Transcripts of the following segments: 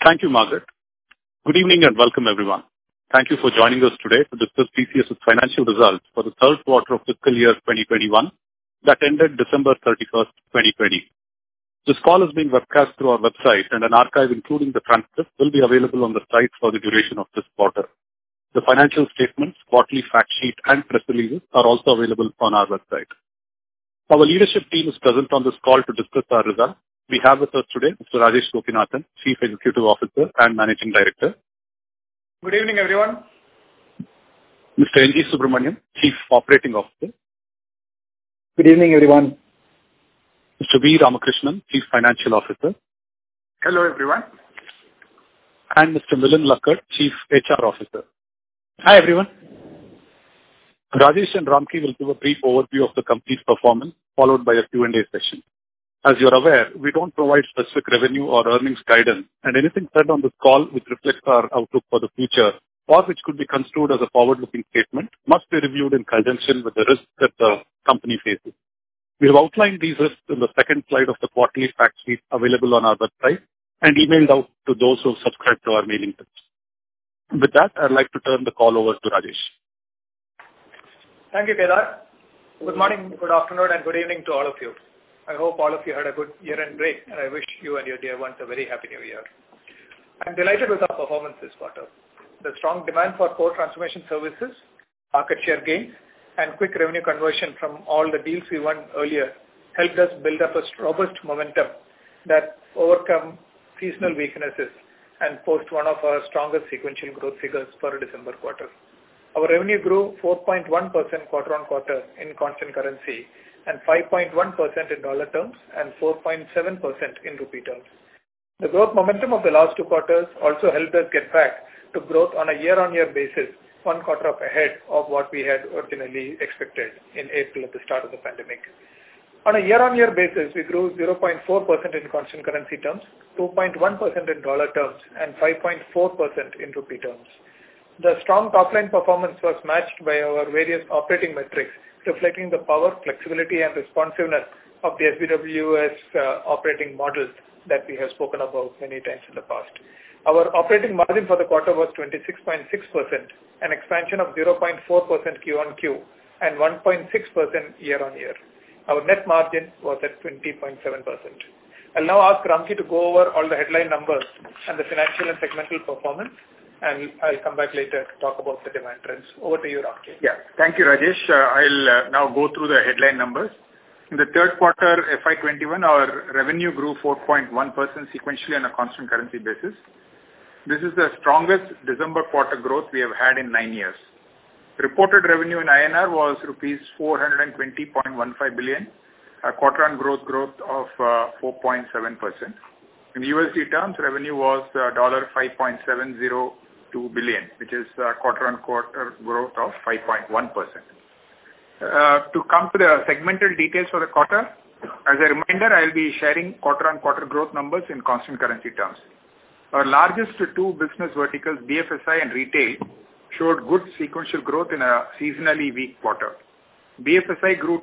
Thank you, Margaret. Good evening and welcome, everyone. Thank you for joining us today to discuss TCS's financial results for the third quarter of fiscal year 2021 that ended December 31st, 2020. This call is being webcast through our website, and an archive including the transcript will be available on the site for the duration of this quarter. The financial statements, quarterly fact sheet, and press releases are also available on our website. Our leadership team is present on this call to discuss our results. We have with us today Mr. Rajesh Gopinathan, Chief Executive Officer and Managing Director. Good evening, everyone. Mr. N.G. Subramaniam, Chief Operating Officer. Good evening, everyone. Mr. V. Ramakrishnan, Chief Financial Officer. Hello, everyone. And Mr. Milind Lakkad, Chief HR Officer. Hi, everyone. Rajesh and Ramki will give a brief overview of the company's performance, followed by a Q&A session. As you're aware, we don't provide specific revenue or earnings guidance, and anything said on this call which reflects our outlook for the future or which could be construed as a forward-looking statement must be reviewed in conjunction with the risks that the company faces. We have outlined these risks in the second slide of the quarterly fact sheet available on our website and emailed out to those who have subscribed to our mailing list. With that, I'd like to turn the call over to Rajesh. Thank you, Kedar. Good morning, good afternoon, and good evening to all of you. I hope all of you had a good year-end break, and I wish you and your dear ones a very happy new year. I'm delighted with our performance this quarter. The strong demand for core transformation services, market share gains, and quick revenue conversion from all the deals we won earlier helped us build up a robust momentum that overcome seasonal weaknesses and post one of our strongest sequential growth figures for a December quarter. Our revenue grew 4.1% quarter-on-quarter in constant currency and 5.1% in dollar terms and 4.7% in rupee terms. The growth momentum of the last two quarters also helped us get back to growth on a year-on-year basis, one quarter up ahead of what we had originally expected in April at the start of the pandemic. On a year-on-year basis, we grew 0.4% in constant currency terms, 2.1% in dollar terms, and 5.4% in rupee terms. The strong top-line performance was matched by our various operating metrics, reflecting the power, flexibility, and responsiveness of the SBWS operating model that we have spoken about many times in the past. Our operating margin for the quarter was 26.6%, an expansion of 0.4% Q-on-Q and 1.6% year-on-year. Our net margin was at 20.7%. I'll now ask Ramki to go over all the headline numbers and the financial and segmental performance, and I'll come back later to talk about the demand trends. Over to you, Ramki. Yeah, thank you, Rajesh. I'll now go through the headline numbers. In the third quarter FY21, our revenue grew 4.1% sequentially on a constant currency basis. This is the strongest December quarter growth we have had in 9 years. Reported revenue in INR was rupees 420.15 billion, a quarter-on-growth of 4.7%. In USD terms, revenue was $5.702 billion, which is quarter-on-quarter growth of 5.1%. To come to the segmental details for the quarter, as a reminder, I'll be sharing quarter-on-quarter growth numbers in constant currency terms. Our largest two business verticals, BFSI and retail, showed good sequential growth in a seasonally weak quarter. BFSI grew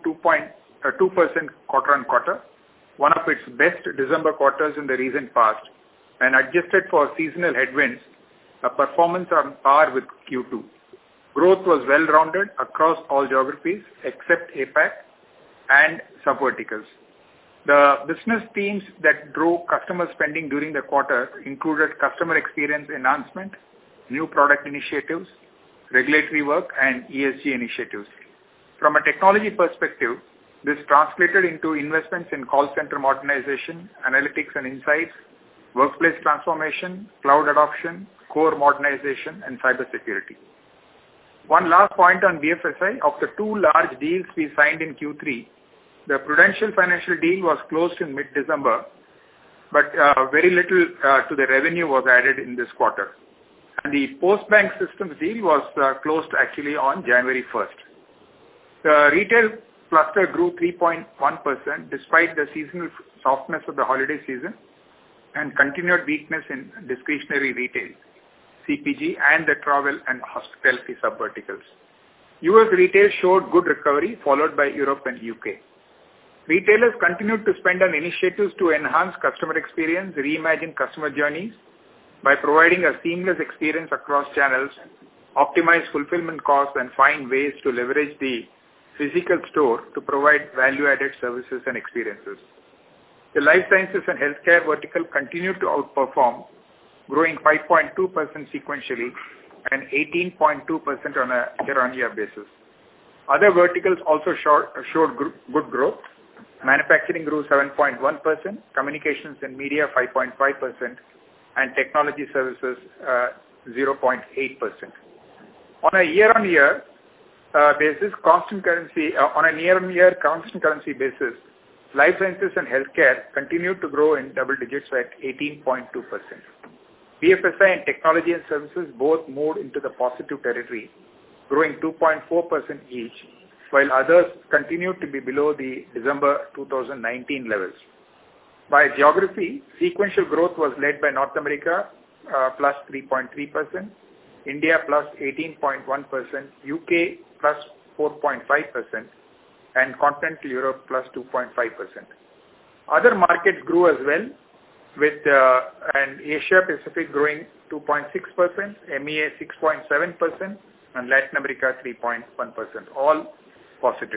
2% quarter-on-quarter, one of its best December quarters in the recent past, and adjusted for seasonal headwinds, a performance on par with Q2. Growth was well-rounded across all geographies except APAC and sub-verticals. The business themes that drove customer spending during the quarter included customer experience enhancement, new product initiatives, regulatory work, and ESG initiatives. From a technology perspective, this translated into investments in call center modernization, analytics and insights, workplace transformation, cloud adoption, core modernization, and cybersecurity. One last point on BFSI, of the two large deals we signed in Q3, the Prudential Financial deal was closed in mid-December, but very little to the revenue was added in this quarter. And the Postbank Systems deal was closed actually on January 1st. The retail cluster grew 3.1% despite the seasonal softness of the holiday season and continued weakness in discretionary retail, CPG, and the travel and hospitality sub-verticals. US retail showed good recovery, followed by Europe and UK. Retailers continued to spend on initiatives to enhance customer experience, reimagine customer journeys, by providing a seamless experience across channels, optimize fulfillment costs, and find ways to leverage the physical store to provide value-added services and experiences. The life sciences and healthcare vertical continued to outperform, growing 5.2% sequentially and 18.2% on a year-on-year basis. Other verticals also showed good growth. Manufacturing grew 7.1%, communications and media 5.5%, and technology services 0.8%. On a year-on-year basis, constant currency basis, life sciences and healthcare continued to grow in double digits at 18.2%. BFSI and technology and services both moved into the positive territory, growing 2.4% each, while others continued to be below the December 2019 levels. By geography, sequential growth was led by North America, plus 3.3%, India plus 18.1%, UK plus 4.5%, and Continental Europe plus 2.5%. Other markets grew as well, with and Asia Pacific growing 2.6%, MEA 6.7%, and Latin America 3.1%, all positive.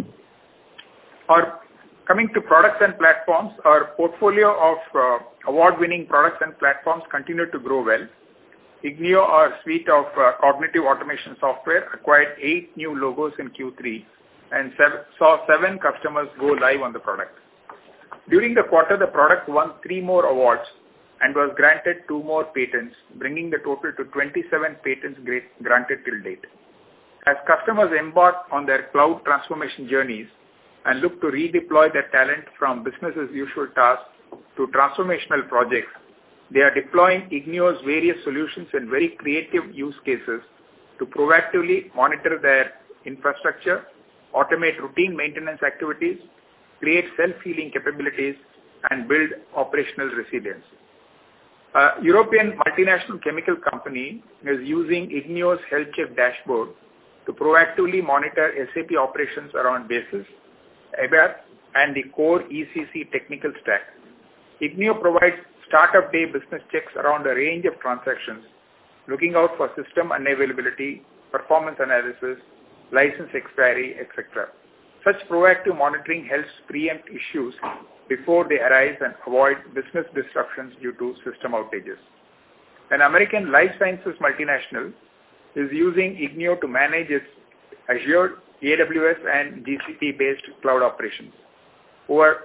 Coming to products and platforms, our portfolio of award-winning products and platforms continued to grow well. Ignio, our suite of cognitive automation software, acquired 8 new logos in Q3 and saw 7 customers go live on the product. During the quarter, the product won 3 more awards and was granted 2 more patents, bringing the total to 27 patents granted till date. As customers embark on their cloud transformation journeys and look to redeploy their talent from business as usual tasks to transformational projects, they are deploying Ignio's various solutions and very creative use cases to proactively monitor their infrastructure, automate routine maintenance activities, create self-healing capabilities, and build operational resilience. A European multinational chemical company is using Ignio's Health Check dashboard to proactively monitor SAP operations around BASIS, ABAP, and the core ECC technical stack. Ignio provides startup day business checks around a range of transactions, looking out for system unavailability, performance analysis, license expiry, etc. Such proactive monitoring helps preempt issues before they arise and avoid business disruptions due to system outages. An American life sciences multinational is using Ignio to manage its Azure, AWS, and GCP-based cloud operations. Over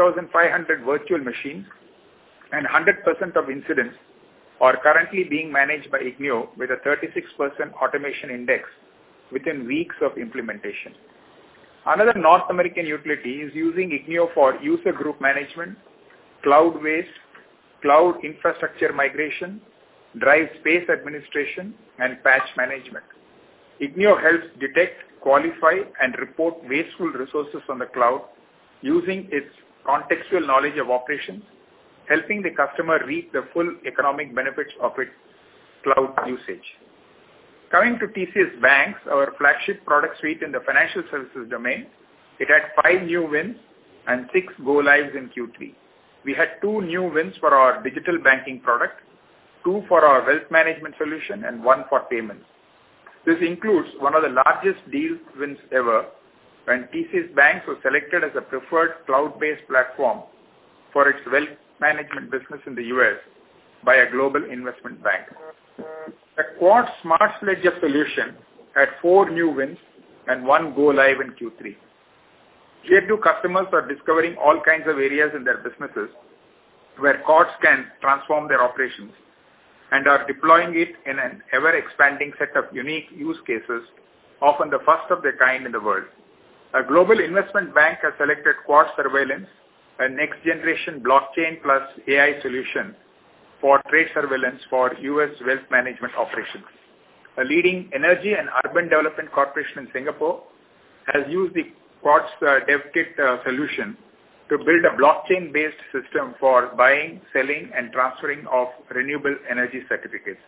5,500 virtual machines and 100% of incidents are currently being managed by Ignio with a 36% automation index within weeks of implementation. Another North American utility is using Ignio for user group management, cloud waste, cloud infrastructure migration, drive space administration, and patch management. Ignio helps detect, qualify, and report wasteful resources on the cloud using its contextual knowledge of operations, helping the customer reap the full economic benefits of its cloud usage. Coming to TCS BaNCS, our flagship product suite in the financial services domain, it had 5 new wins and 6 go-lives in Q3. We had 2 new wins for our digital banking product, 2 for our wealth management solution, and 1 for payments. This includes one of the largest deal wins ever when TCS BaNCS was selected as a preferred cloud-based platform for its wealth management business in the US by a global investment bank. The Quartz Smart Ledger solution had 4 new wins and 1 go-live in Q3. Tier 2 customers are discovering all kinds of areas in their businesses where Quartz can transform their operations and are deploying it in an ever-expanding set of unique use cases, often the first of their kind in the world. A global investment bank has selected Quartz Surveillance, a next-generation blockchain plus AI solution for trade surveillance for U.S. wealth management operations. A leading energy and urban development corporation in Singapore has used the Quartz DevKit solution to build a blockchain-based system for buying, selling, and transferring of renewable energy certificates.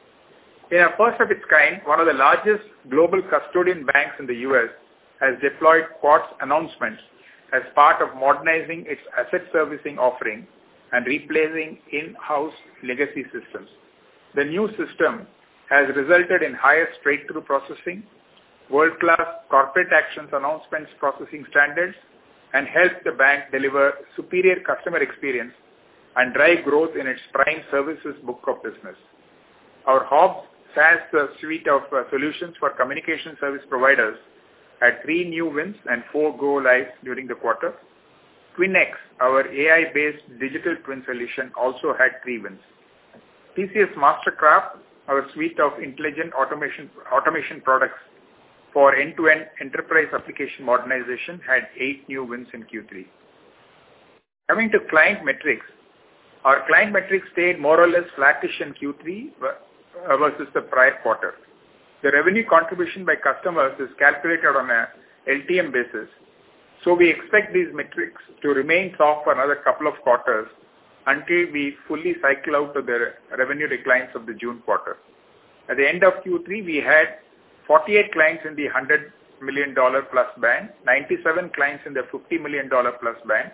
In a first of its kind, one of the largest global custodian banks in the U.S. has deployed Quartz Announcements as part of modernizing its asset servicing offering and replacing in-house legacy systems. The new system has resulted in higher straight-through processing, world-class corporate actions announcements processing standards, and helped the bank deliver superior customer experience and drive growth in its prime services book of business. Our HOBS SaaS suite of solutions for communication service providers had 3 new wins and 4 go lives during the quarter. TwinX, our AI-based digital twin solution, also had 3 wins. TCS Mastercraft, our suite of intelligent automation products for end-to-end enterprise application modernization, had 8 new wins in Q3. Coming to client metrics, our client metrics stayed more or less flattish in Q3 versus the prior quarter. The revenue contribution by customers is calculated on a LTM basis, so we expect these metrics to remain soft for another couple of quarters until we fully cycle out of the revenue declines of the June quarter. At the end of Q3, we had 48 clients in the $100 million plus band, 97 clients in the $50 million plus band,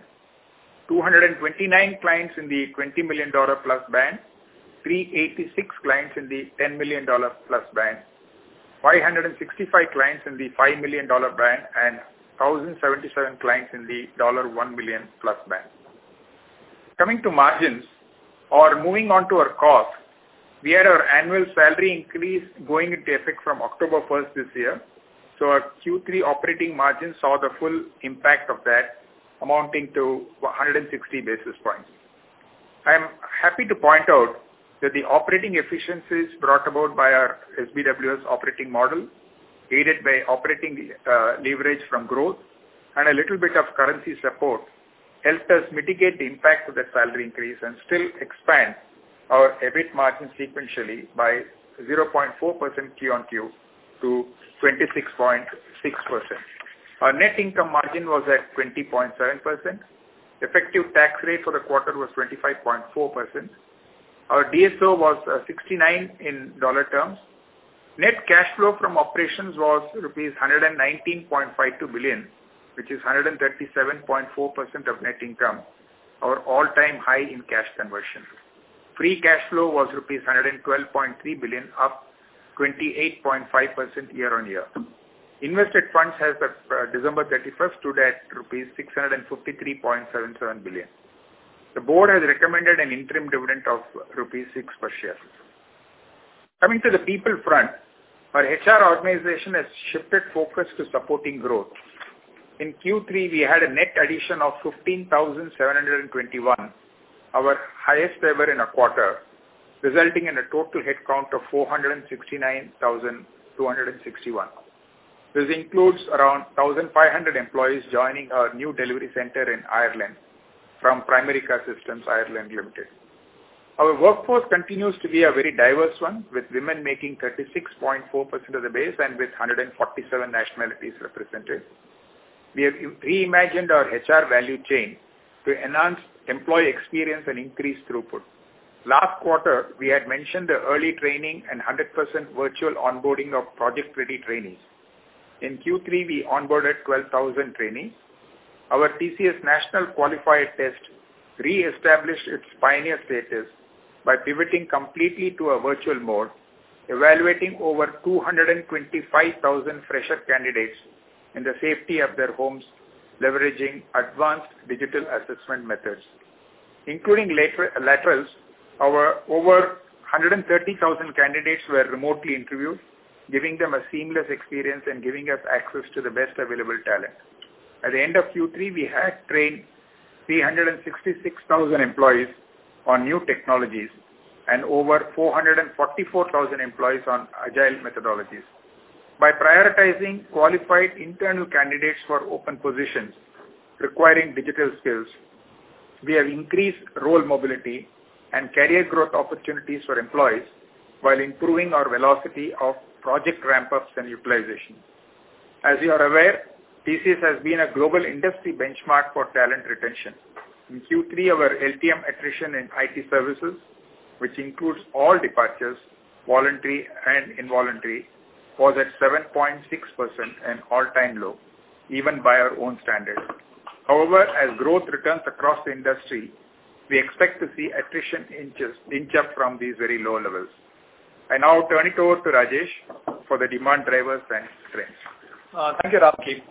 229 clients in the $20 million plus band, 386 clients in the $10 million plus band, 565 clients in the $5 million band, and 1,077 clients in the $1 million plus band. Coming to margins, or moving on to our cost, we had our annual salary increase going into effect from October 1st this year. So our Q3 operating margin saw the full impact of that, amounting to 160 basis points. I am happy to point out that the operating efficiencies brought about by our SBWS operating model, aided by operating leverage from growth and a little bit of currency support, helped us mitigate the impact of that salary increase and still expand our EBIT margin sequentially by 0.4% Q-on-Q to 26.6%. Our net income margin was at 20.7%. Effective tax rate for the quarter was 25.4%. Our DSO was 69 in dollar terms. Net cash flow from operations was rupees 119.52 billion, which is 137.4% of net income, our all-time high in cash conversion. Free cash flow was rupees 112.3 billion, up 28.5% year-on-year. Invested funds as of December 31st stood at rupees 653.77 billion. The board has recommended an interim dividend of rupees 6 per share. Coming to the people front, our HR organization has shifted focus to supporting growth. In Q3, we had a net addition of 15,721, our highest ever in a quarter, resulting in a total headcount of 469,261. This includes around 1,500 employees joining our new delivery center in Ireland from Primerica Systems Ireland Limited. Our workforce continues to be a very diverse one, with women making 36.4% of the base and with 147 nationalities represented. We have reimagined our HR value chain to enhance employee experience and increase throughput. Last quarter, we had mentioned the early training and 100% virtual onboarding of project-ready trainees. In Q3, we onboarded 12,000 trainees. Our TCS National Qualifier Test re-established its pioneer status by pivoting completely to a virtual mode, evaluating over 225,000 fresher candidates in the safety of their homes, leveraging advanced digital assessment methods. Including laterals, our over 130,000 candidates were remotely interviewed, giving them a seamless experience and giving us access to the best available talent. At the end of Q3, we had trained 366,000 employees on new technologies and over 444,000 employees on agile methodologies. By prioritizing qualified internal candidates for open positions requiring digital skills, we have increased role mobility and career growth opportunities for employees while improving our velocity of project ramp-ups and utilization. As you are aware, TCS has been a global industry benchmark for talent retention. In Q3, our LTM attrition in IT services, which includes all departures, voluntary and involuntary, was at 7.6%, an all-time low, even by our own standards. However, as growth returns across the industry, we expect to see attrition inch up from these very low levels. I now turn it over to Rajesh for the demand drivers and trends. Thank you, Ramki.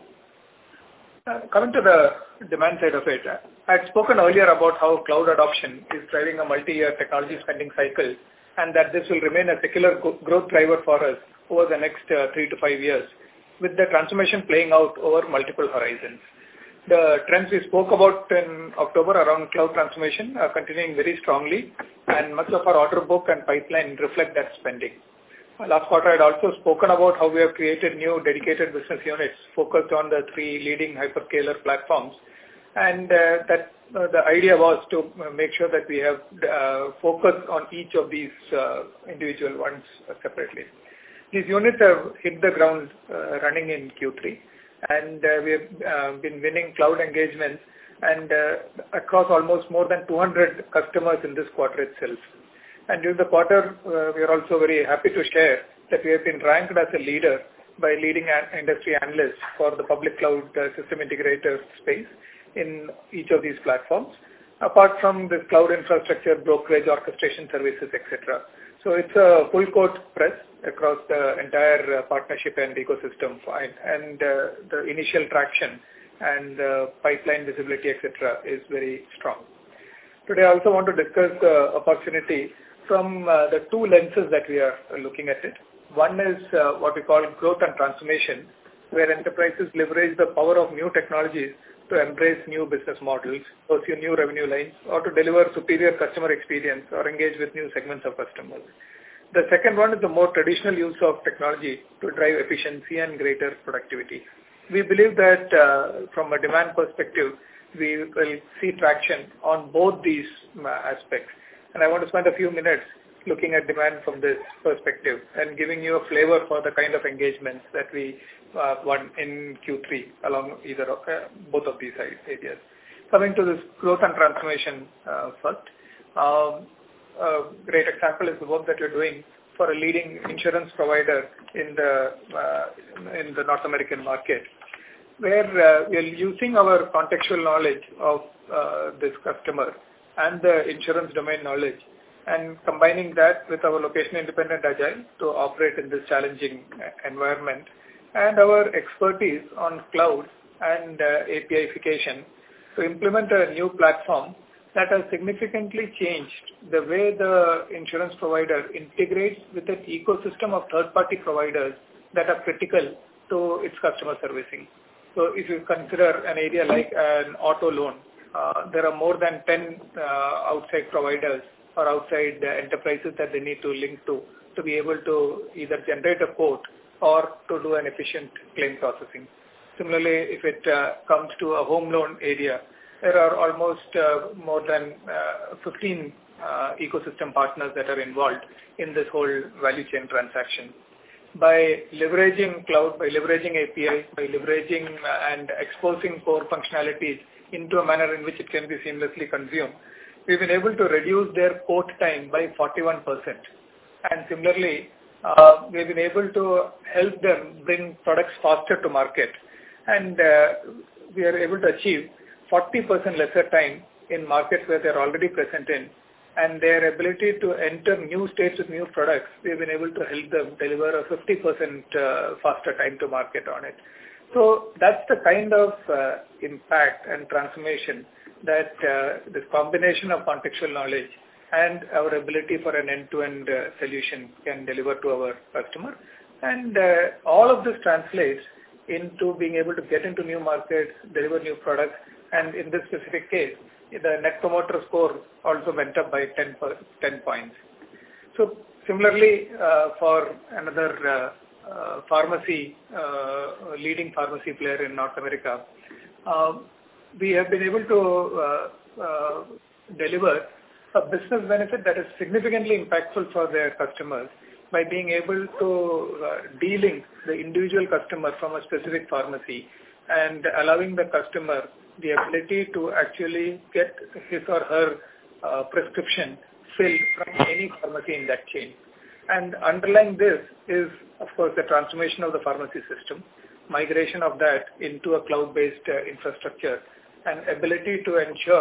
Coming to the demand side of it, I had spoken earlier about how cloud adoption is driving a multi-year technology spending cycle, and that this will remain a secular growth driver for us over the next 3 to 5 years, with the transformation playing out over multiple horizons. The trends we spoke about in October around cloud transformation are continuing very strongly, and much of our order book and pipeline reflect that spending. Last quarter, I had also spoken about how we have created new dedicated business units focused on the 3 leading hyperscaler platforms, and that the idea was to make sure that we have focus on each of these individual ones separately. These units have hit the ground running in Q3, and we have been winning cloud engagements and across almost more than 200 customers in this quarter itself. And during the quarter, we are also very happy to share that we have been ranked as a leader by leading industry analysts for the public cloud system integrator space in each of these platforms, apart from the cloud infrastructure, brokerage, orchestration services, etc. So it's a full court press across the entire partnership and ecosystem, and the initial traction and pipeline visibility, etc. is very strong. Today, I also want to discuss the opportunity from the 2 lenses that we are looking at it. One is what we call growth and transformation, where enterprises leverage the power of new technologies to embrace new business models, pursue new revenue lines, or to deliver superior customer experience or engage with new segments of customers. The second one is the more traditional use of technology to drive efficiency and greater productivity. We believe that from a demand perspective, we will see traction on both these aspects. And I want to spend a few minutes looking at demand from this perspective and giving you a flavor for the kind of engagements that we won in Q3 along both of these areas. Coming to this growth and transformation first, a great example is the work that you're doing for a leading insurance provider in the North American market, where we are using our contextual knowledge of this customer and the insurance domain knowledge, and combining that with our location-independent agile to operate in this challenging environment, and our expertise on cloud and APIification to implement a new platform that has significantly changed the way the insurance provider integrates with an ecosystem of third-party providers that are critical to its customer servicing. So if you consider an area like an auto loan, there are more than 10 outside providers or outside enterprises that they need to link to be able to either generate a quote or to do an efficient claim processing. Similarly, if it comes to a home loan area, there are almost more than 15 ecosystem partners that are involved in this whole value chain transaction. By leveraging cloud, by leveraging APIs, by leveraging and exposing core functionalities into a manner in which it can be seamlessly consumed, we've been able to reduce their quote time by 41%. And similarly, we've been able to help them bring products faster to market. And we are able to achieve 40% lesser time in markets where they're already present in, and their ability to enter new states with new products, we've been able to help them deliver a 50% faster time to market on it. So that's the kind of impact and transformation that this combination of contextual knowledge and our ability for an end-to-end solution can deliver to our customer. And all of this translates into being able to get into new markets, deliver new products, and in this specific case, the Net Promoter Score also went up by 10 points. So similarly, for another leading pharmacy player in North America, we have been able to deliver a business benefit that is significantly impactful for their customers by being able to de-link the individual customer from a specific pharmacy and allowing the customer the ability to actually get his or her prescription filled from any pharmacy in that chain. And underlying this is, of course, the transformation of the pharmacy system, migration of that into a cloud-based infrastructure, and ability to ensure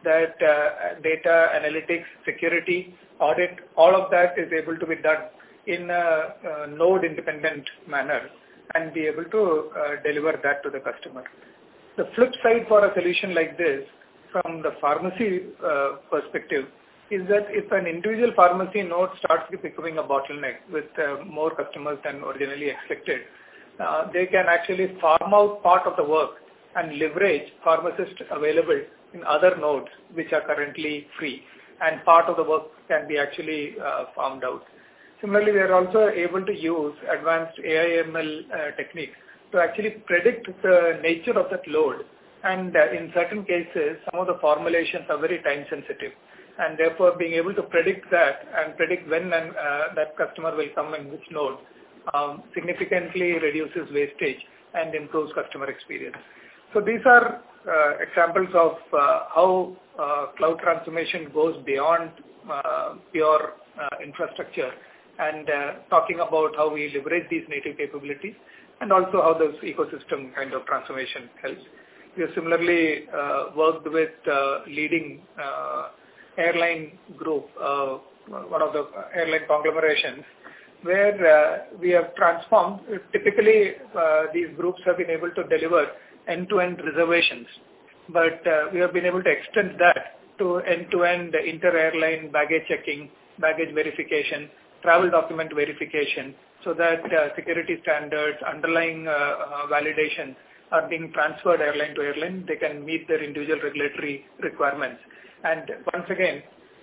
that data analytics, security, audit, all of that is able to be done in a node-independent manner and be able to deliver that to the customer. The flip side for a solution like this, from the pharmacy perspective, is that if an individual pharmacy node starts becoming a bottleneck with more customers than originally expected, they can actually farm out part of the work and leverage pharmacists available in other nodes which are currently free, and part of the work can be actually farmed out. Similarly, we are also able to use advanced AI/ML techniques to actually predict the nature of that load, and in certain cases, some of the formulations are very time sensitive, and therefore being able to predict that and predict when that customer will come in which node significantly reduces wastage and improves customer experience. So these are examples of how cloud transformation goes beyond pure infrastructure, and talking about how we leverage these native capabilities and also how this ecosystem kind of transformation helps. We have similarly worked with leading airline group, one of the airline conglomerations, where we have transformed. Typically, these groups have been able to deliver end-to-end reservations, but we have been able to extend that to end-to-end inter-airline baggage checking, baggage verification, travel document verification, so that security standards, underlying validations are being transferred airline to airline. They can meet their individual regulatory requirements. And once again,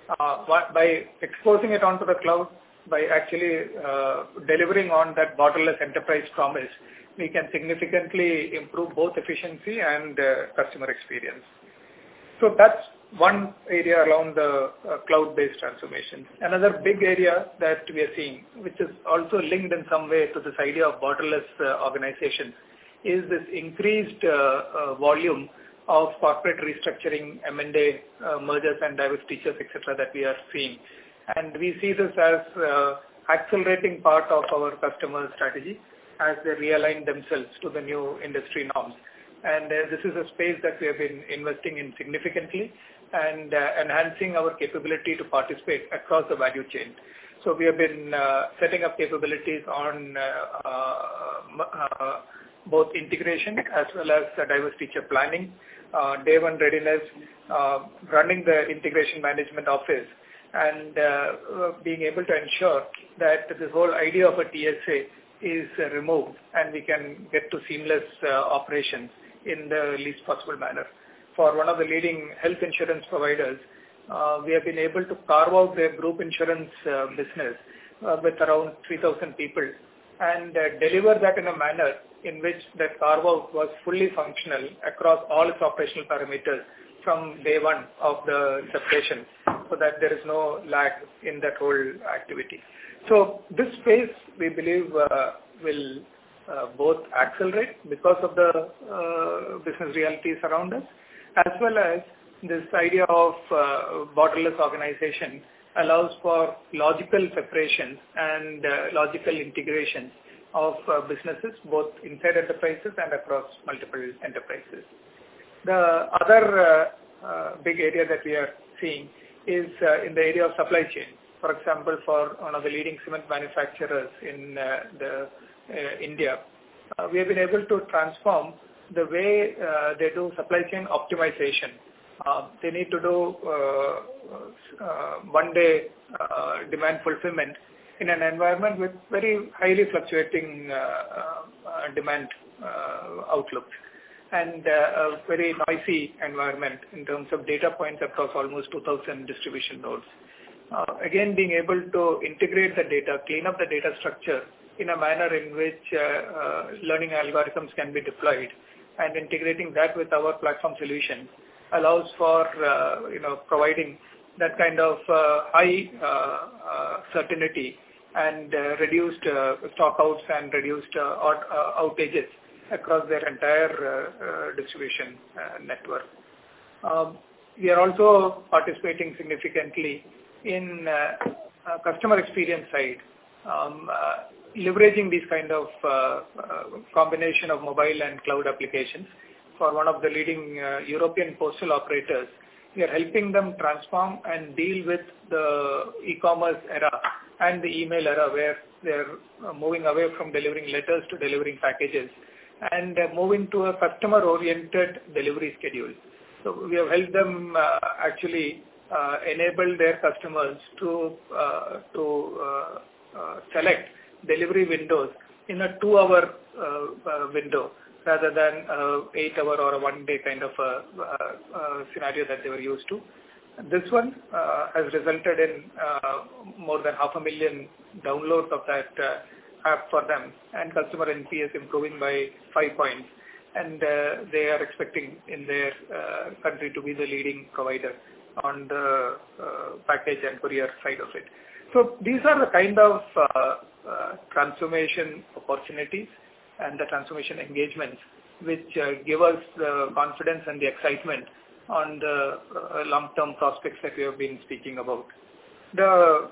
by exposing it onto the cloud, by actually delivering on that borderless enterprise promise, we can significantly improve both efficiency and customer experience. So that's one area around the cloud-based transformation. Another big area that we are seeing, which is also linked in some way to this idea of borderless organization, is this increased volume of corporate restructuring, M&A, mergers and divestitures, etc. that we are seeing. And we see this as accelerating part of our customer strategy as they realign themselves to the new industry norms. And this is a space that we have been investing in significantly and enhancing our capability to participate across the value chain. So we have been setting up capabilities on both integration as well as divestiture planning, day one readiness, running the integration management office, and being able to ensure that this whole idea of a TSA is removed and we can get to seamless operations in the least possible manner. For one of the leading health insurance providers, we have been able to carve out their group insurance business with around 3,000 people and deliver that in a manner in which that carve-out was fully functional across all its operational parameters from day one of the separation, so that there is no lag in that whole activity. So this space, we believe, will both accelerate because of the business realities around us, as well as this idea of borderless organization allows for logical separation and logical integration of businesses, both inside enterprises and across multiple enterprises. The other big area that we are seeing is in the area of supply chain. For example, for one of the leading cement manufacturers in India, we have been able to transform the way they do supply chain optimization. They need to do one-day demand fulfillment in an environment with very highly fluctuating demand outlook and a very noisy environment in terms of data points across almost 2,000 distribution nodes. Again, being able to integrate the data, clean up the data structure in a manner in which learning algorithms can be deployed, and integrating that with our platform solution allows for providing that kind of high certainty and reduced stockouts and reduced outages across their entire distribution network. We are also participating significantly in customer experience side, leveraging these kind of combination of mobile and cloud applications. For one of the leading European postal operators, we are helping them transform and deal with the e-commerce era and the email era where they're moving away from delivering letters to delivering packages and moving to a customer-oriented delivery schedule. So we have helped them actually enable their customers to select delivery windows in a 2-hour window rather than 8-hour or a 1-day kind of scenario that they were used to. This one has resulted in more than 500,000 downloads of that app for them, and customer NPS improving by 5 points. And they are expecting in their country to be the leading provider on the package and courier side of it. So these are the kind of transformation opportunities and the transformation engagements which give us the confidence and the excitement on the long-term prospects that we have been speaking about. The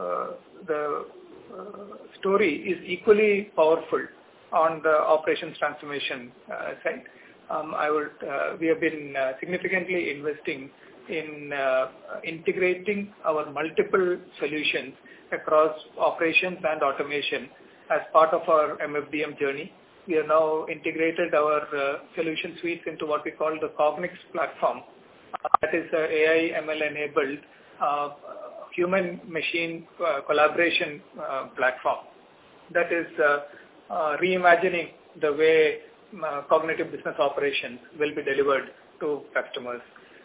story is equally powerful on the operations transformation side. We have been significantly investing in integrating our multiple solutions across operations and automation as part of our MFDM journey. We have now integrated our solution suites into what we call the Cognix platform. That is AI ML enabled human-machine collaboration platform that is reimagining the way cognitive business operations will be delivered to customers.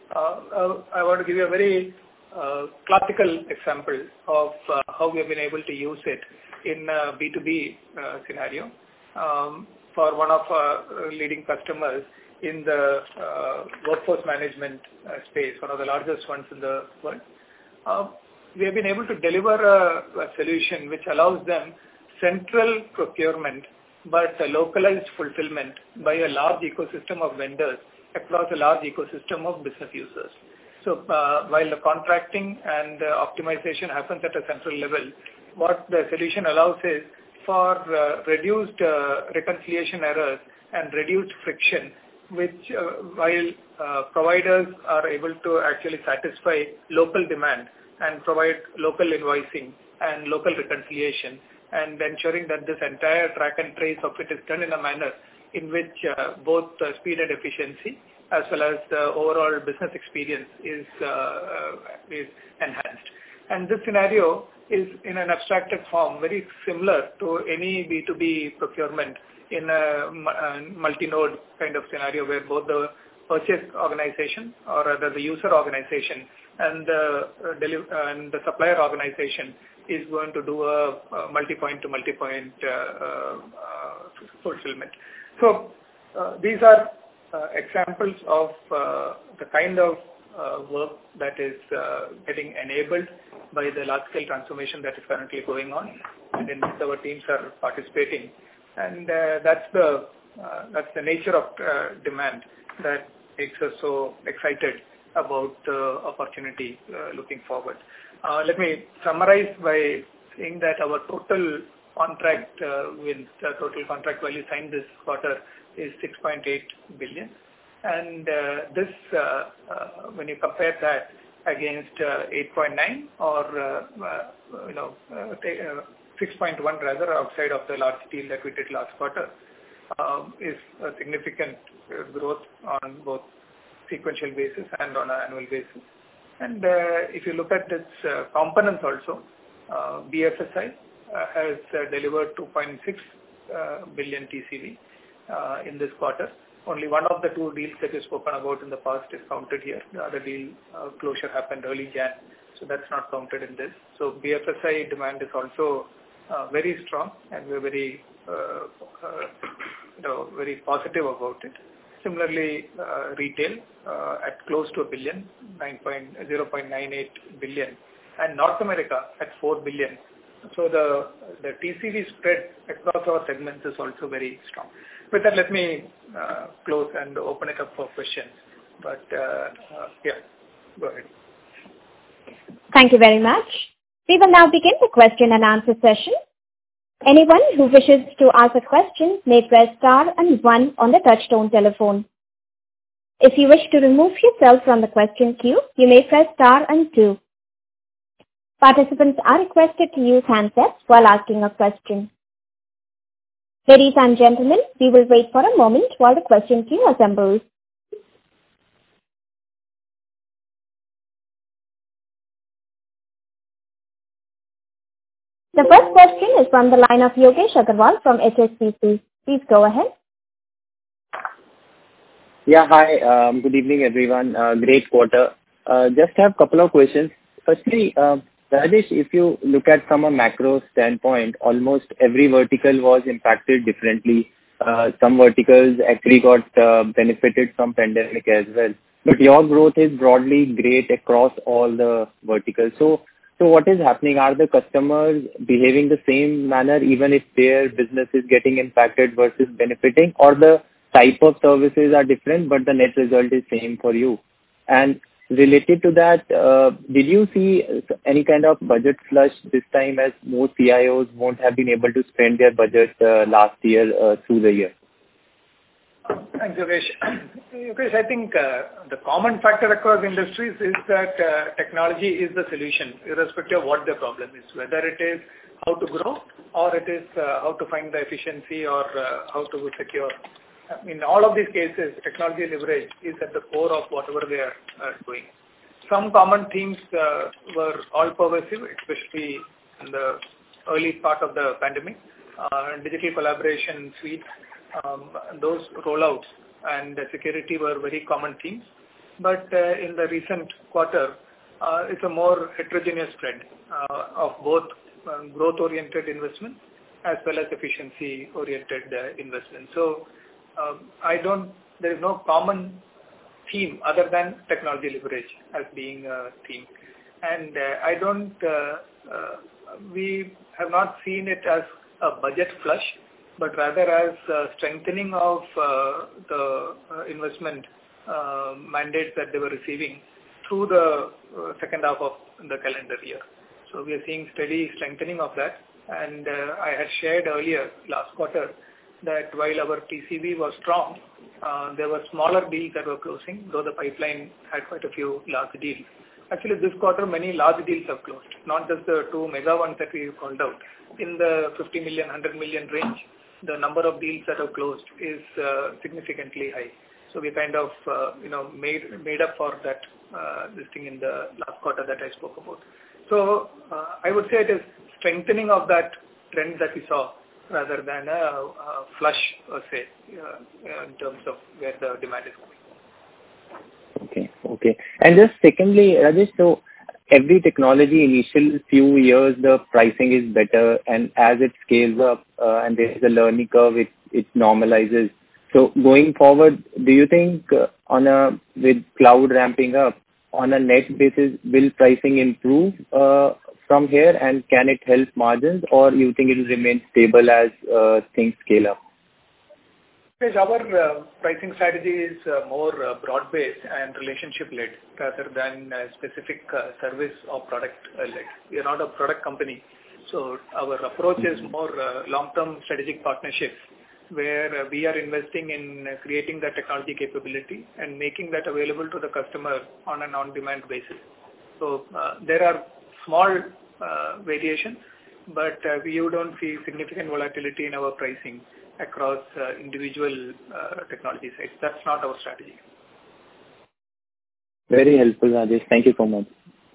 I want to give you a very classical example of how we have been able to use it in a B2B scenario for one of our leading customers in the workforce management space, one of the largest ones in the world. We have been able to deliver a solution which allows them central procurement but localized fulfillment by a large ecosystem of vendors across a large ecosystem of business users. So while the contracting and optimization happens at a central level, what the solution allows is for reduced reconciliation errors and reduced friction, which while providers are able to actually satisfy local demand and provide local invoicing and local reconciliation, and ensuring that this entire track and trace of it is done in a manner in which both speed and efficiency as well as the overall business experience is enhanced. And this scenario is in an abstracted form very similar to any B2B procurement in a multi-node kind of scenario where both the purchase organization or rather the user organization and the supplier organization is going to do a multi-point to multi-point fulfillment. So these are examples of the kind of work that is getting enabled by the large-scale transformation that is currently going on, and in which our teams are participating. And that's the nature of demand that makes us so excited about the opportunity looking forward. Let me summarize by saying that our total contract wins, total contract value signed this quarter is 6.8 billion. And this, when you compare that against 8.9 or 6.1 rather outside of the large deal that we did last quarter, is a significant growth on both sequential basis and on an annual basis. And if you look at its components also, BFSI has delivered 2.6 billion TCV in this quarter. Only one of the two deals that we've spoken about in the past is counted here. The other deal closure happened early Jan, so that's not counted in this. So BFSI demand is also very strong, and we're very very positive about it. Similarly, retail at close to $1 billion, 0.98 billion, and North America at 4 billion. So the TCV spread across our segments is also very strong. With that, let me close and open it up for questions. But go ahead. Thank you very much. We will now begin the question and answer session. Anyone who wishes to ask a question may press star and 1 on the touchtone telephone. If you wish to remove yourself from the question queue, you may press star and 2. Participants are requested to use handsets while asking a question. Ladies and gentlemen, we will wait for a moment while the question queue assembles. The first question is from the line of Yogesh Agarwal from HSBC. Please go ahead. Yeah, hi. Good evening, everyone. Great quarter. Just have a couple of questions. Firstly, Rajesh, if you look at from a macro standpoint, almost every vertical was impacted differently. Some verticals actually got benefited from pandemic as well. But your growth is broadly great across all the verticals. So what is happening? Are the customers behaving the same manner even if their business is getting impacted versus benefiting, or the type of services are different but the net result is same for you? And related to that, did you see any kind of budget flush this time, as most CIOs won't have been able to spend their budget last year through the year? Thanks, Yogesh. Yogesh, I think the common factor across industries is that technology is the solution, irrespective of what the problem is, whether it is how to grow or it is how to find the efficiency or how to secure. In all of these cases, technology leverage is at the core of whatever they are doing. Some common themes were all pervasive, especially in the early part of the pandemic. Digital collaboration suite, those rollouts and security were very common themes. But in the recent quarter, it's a more heterogeneous spread of both growth-oriented investments as well as efficiency-oriented investments. So there is no common theme other than technology leverage as being a theme. And we have not seen it as a budget flush, but rather as strengthening of the investment mandates that they were receiving through the second half of the calendar year. So we are seeing steady strengthening of that. And I had shared earlier last quarter that while our TCV was strong, there were smaller deals that were closing, though the pipeline had quite a few large deals. Actually, this quarter, many large deals have closed, not just the 2 mega ones that we called out. In the 50 million, 100 million range, the number of deals that have closed is significantly high. So we kind of, made up for that this thing in the last quarter that I spoke about. So I would say it is strengthening of that trend that we saw rather than a flush, per se, in terms of where the demand is going. Okay. And just secondly, Rajesh, so every technology initial few years, the pricing is better, and as it scales up and there is a learning curve, it normalizes. So going forward, do you think with cloud ramping up, on a net basis, will pricing improve from here, and can it help margins, or you think it will remain stable as things scale up? Yes, our pricing strategy is more broad-based and relationship-led rather than specific service or product-led. We are not a product company, so our approach is more long-term strategic partnerships, where we are investing in creating the technology capability and making that available to the customer on an on-demand basis. So there are small variations, but you don't see significant volatility in our pricing across individual technology sites. That's not our strategy. Very helpful, Rajesh. Thank you so much.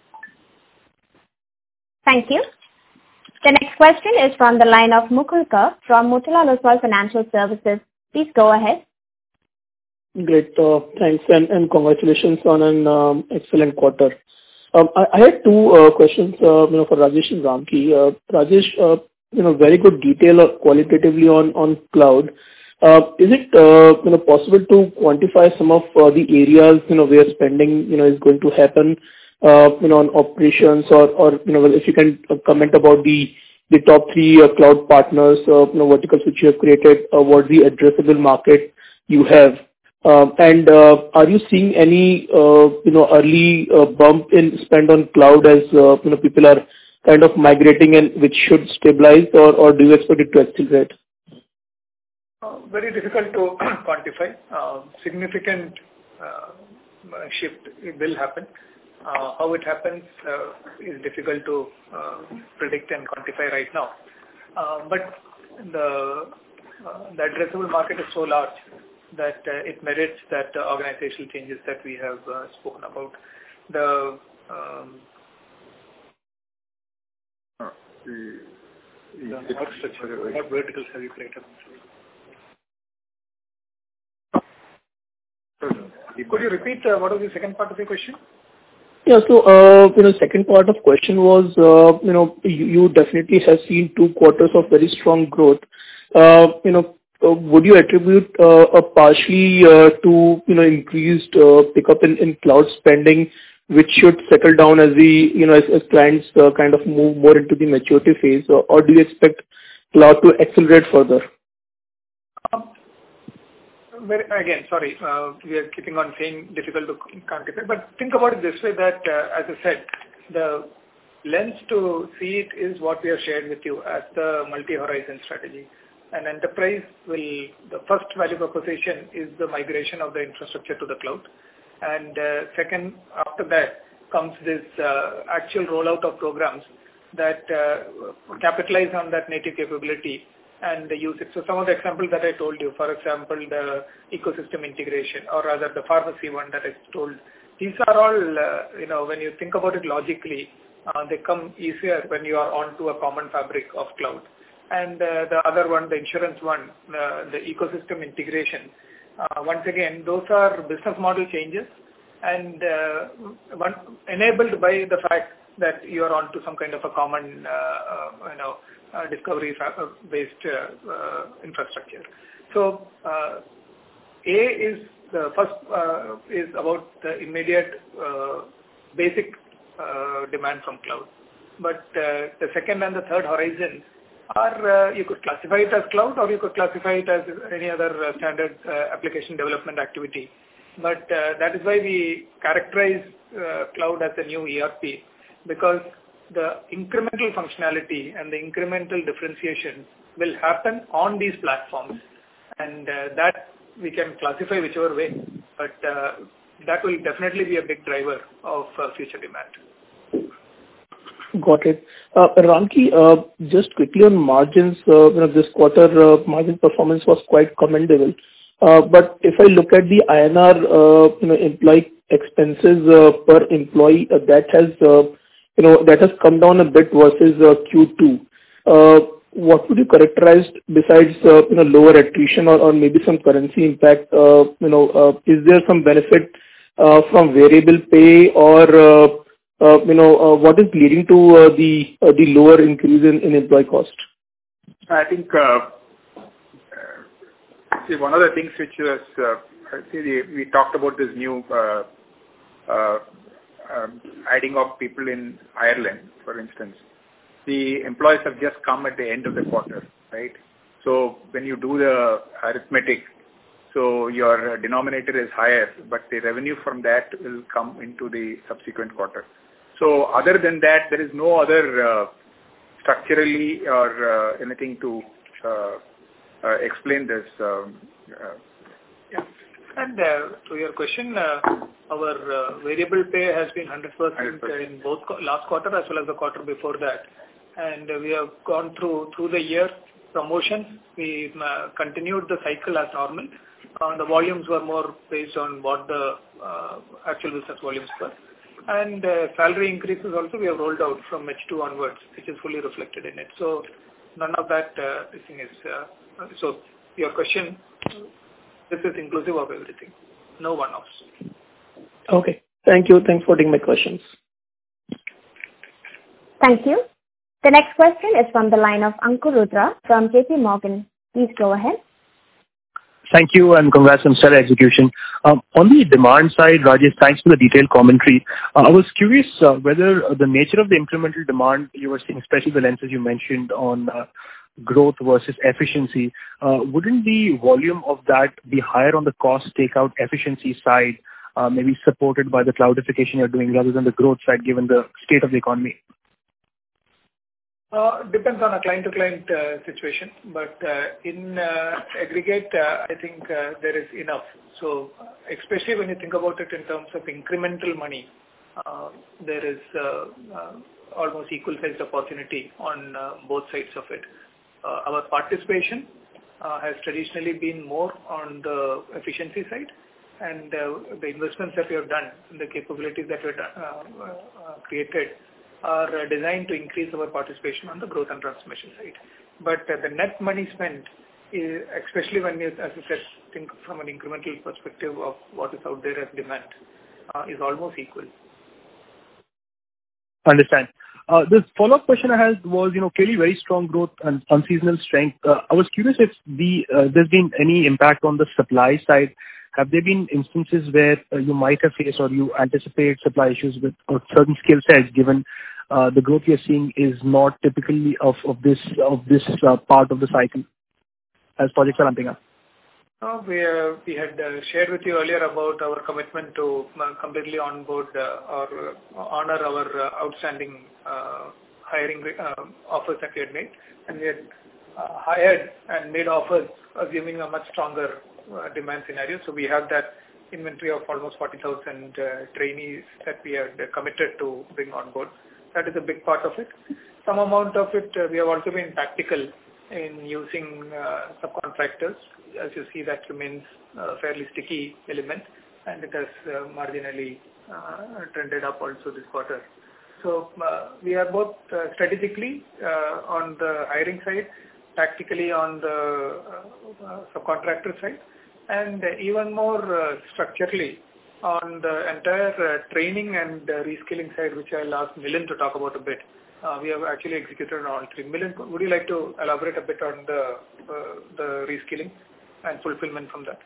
Thank you. The next question is from the line of Mukul Garg from Motilal Oswal Financial Services. Please go ahead. Great. Thanks and congratulations on an excellent quarter. I had two questions, for Rajesh and Ramki. Rajesh, very good detail qualitatively on cloud. Is it possible to quantify some of the areas where spending is going to happen on operations, or if you can comment about the top three cloud partners, verticals which you have created, what the addressable market you have, and are you seeing any early bump in spend on cloud as people are kind of migrating, and which should stabilize, or do you expect it to accelerate? Very difficult to quantify. Significant shift will happen. How it happens is difficult to predict and quantify right now. But the addressable market is so large that it merits that organizational changes that we have spoken about. What verticals have you created? Could you repeat what was the second part of your question? Yeah. So, second part of question was, you definitely have seen 2 quarters of very strong growth. Would you attribute partially to, increased pickup in cloud spending, which should settle down as as clients kind of move more into the maturity phase, or do you expect cloud to accelerate further? Again, sorry, we are keeping on saying difficult to quantify, but think about it this way that, as I said, the lens to see it is what we have shared with you as the multi-horizon strategy. An enterprise the first value proposition is the migration of the infrastructure to the cloud. And second, after that comes this actual rollout of programs that capitalize on that native capability and use it. So some of the examples that I told you, for example, the ecosystem integration, or rather the pharmacy one that I told, these are all, when you think about it logically, they come easier when you are onto a common fabric of cloud. And the other one, the insurance one, the ecosystem integration, once again, those are business model changes and enabled by the fact that you are onto some kind of a common, discovery-based infrastructure. So, A is the first is about the immediate basic demand from cloud. But the second and the third horizon are, you could classify it as cloud, or you could classify it as any other standard application development activity. But that is why we characterize cloud as a new ERP, because the incremental functionality and the incremental differentiation will happen on these platforms, and that we can classify whichever way, but that will definitely be a big driver of future demand. Got it. Ramki, just quickly on margins, this quarter margin performance was quite commendable. But if I look at the INR, employee expenses per employee, that has come down a bit versus Q2. What would you characterize besides lower attrition or maybe some currency impact? Is there some benefit from variable pay, or what is leading to the lower increase in employee cost? I think one of the things which was we talked about this new adding of people in Ireland, for instance. The employees have just come at the end of the quarter, right? So when you do the arithmetic, so your denominator is higher, but the revenue from that will come into the subsequent quarter. So other than that, there is no other structurally or anything to explain this. Yeah. And to your question, our variable pay has been 100% in both last quarter as well as the quarter before that. And we have gone through the year promotions. We continued the cycle as normal. The volumes were more based on what the actual business volumes were. And salary increases also we have rolled out from H2 onwards, which is fully reflected in it. So none of that thing is. So your question, this is inclusive of everything. No one-offs. Okay. Thank you. Thanks for taking my questions. Thank you. The next question is from the line of Ankur Rudra from JP Morgan. Please go ahead. Thank you, and congrats on stellar execution. On the demand side, Rajesh, thanks for the detailed commentary. I was curious whether the nature of the incremental demand you were seeing, especially the lenses you mentioned on growth versus efficiency, wouldn't the volume of that be higher on the cost takeout efficiency side, maybe supported by the cloudification you're doing rather than the growth side, given the state of the economy? Depends on a client-to-client situation, but in aggregate, I think there is enough. So, especially when you think about it in terms of incremental money, there is almost equal-sized opportunity on both sides of it. Our participation has traditionally been more on the efficiency side, and the investments that we have done, the capabilities that we have created, are designed to increase our participation on the growth and transformation side. But the net money spent, especially when you, as you said, think from an incremental perspective of what is out there as demand, is almost equal. Understand. The follow-up question I had was, clearly very strong growth and unseasonal strength. I was curious if there's been any impact on the supply side. Have there been instances where you might have faced or you anticipate supply issues with certain skill sets, given the growth you're seeing is not typically of this part of the cycle as projects are ramping up? We had shared with you earlier about our commitment to completely onboard or honor our outstanding hiring offers that we had made, and we had hired and made offers assuming a much stronger demand scenario. So we have that inventory of almost 40,000 trainees that we had committed to bring on board. That is a big part of it. Some amount of it, we have also been tactical in using subcontractors. As you see, that remains a fairly sticky element, and it has marginally trended up also this quarter. So we are both strategically on the hiring side, tactically on the subcontractor side, and even more structurally on the entire training and reskilling side, which I'll ask Milind to talk about a bit. We have actually executed on all three. Milind, would you like to elaborate a bit on the reskilling and fulfillment from that?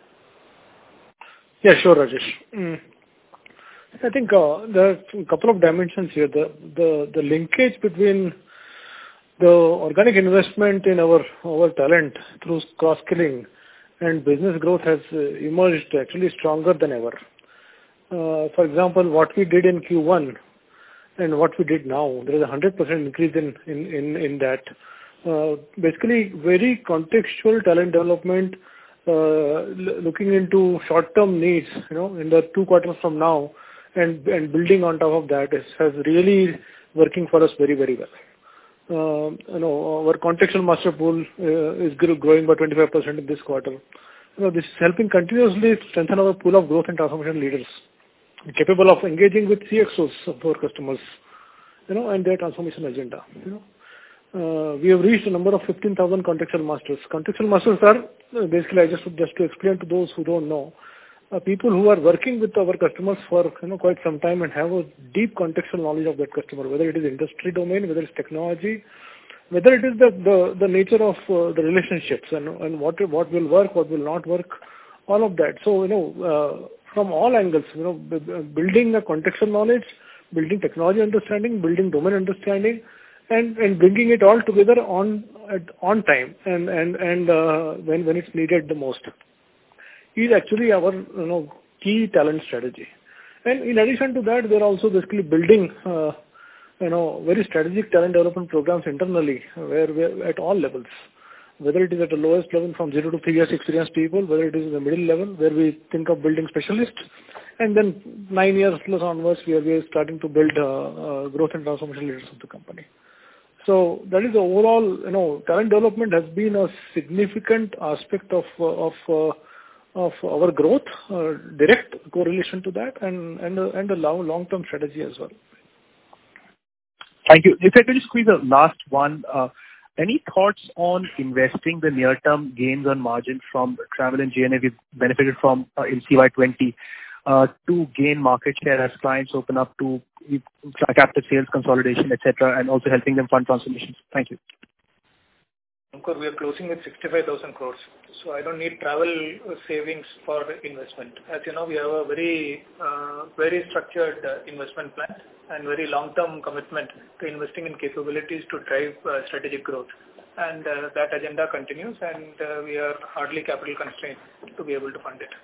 Yeah, sure, Rajesh. I think there are a couple of dimensions here. The linkage between the organic investment in our talent through cross-skilling and business growth has emerged actually stronger than ever. For example, what we did in Q1 and what we did now, there is a 100% increase in that. Basically, very contextual talent development, looking into short-term needs, in the 2 quarters from now, and building on top of that has really working for us very, very well. Our contextual master pool is growing by 25% in this quarter. This is helping continuously strengthen our pool of growth and transformation leaders, capable of engaging with CXOs of our customers, and their transformation agenda. We have reached a number of 15,000 contextual masters. Contextual masters are basically, just to explain to those who don't know, people who are working with our customers for quite some time and have a deep contextual knowledge of that customer, whether it is industry domain, whether it's technology, whether it is the nature of the relationships and what will work, what will not work, all of that. So from all angles, building a contextual knowledge, building technology understanding, building domain understanding, and bringing it all together on time and when it's needed the most is actually our key talent strategy. And in addition to that, we're also basically building very strategic talent development programs internally, where we're at all levels, whether it is at the lowest level from 0 to 3 years experienced people, whether it is in the middle level where we think of building specialists, and then 9 years plus onwards where we are starting to build growth and transformation leaders of the company. So that is the overall, talent development has been a significant aspect of our growth, direct correlation to that, and a long-term strategy as well. Thank you. If I could just squeeze a last one, any thoughts on investing the near-term gains on margin from travel and G&A we've benefited from in CY20 to gain market share as clients open up to captive sales consolidation, etc., and also helping them fund transformations? Thank you. Ankur, we are closing with 65,000 crores, so I don't need travel savings for investment. As you know, we have a very structured investment plan and very long-term commitment to investing in capabilities to drive strategic growth. And that agenda continues, and we are hardly capital constrained to be able to fund it.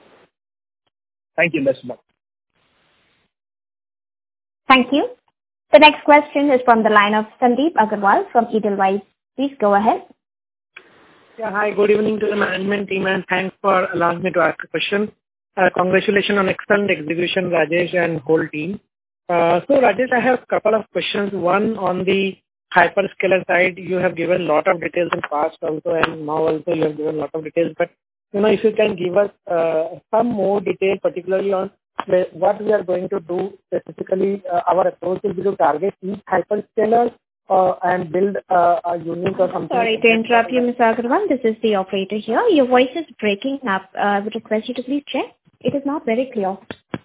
Thank you, Mr. Thank you. The next question is from the line of Sandeep Agarwal from Edelweiss. Please go ahead. Yeah, hi, good evening to the management team and thanks for allowing me to ask a question. Congratulations on excellent execution, Rajesh and whole team. So Rajesh, I have a couple of questions. One on the hyperscaler side, you have given a lot of details in past also and now also you have given a lot of details. But if you can give us some more detail, particularly on what we are going to do specifically, our approach will be to target each hyperscaler and build a unique or something. Sorry to interrupt you, Mr. Agarwal. This is the operator here. Your voice is breaking up. I would request you to please check. It is not very clear.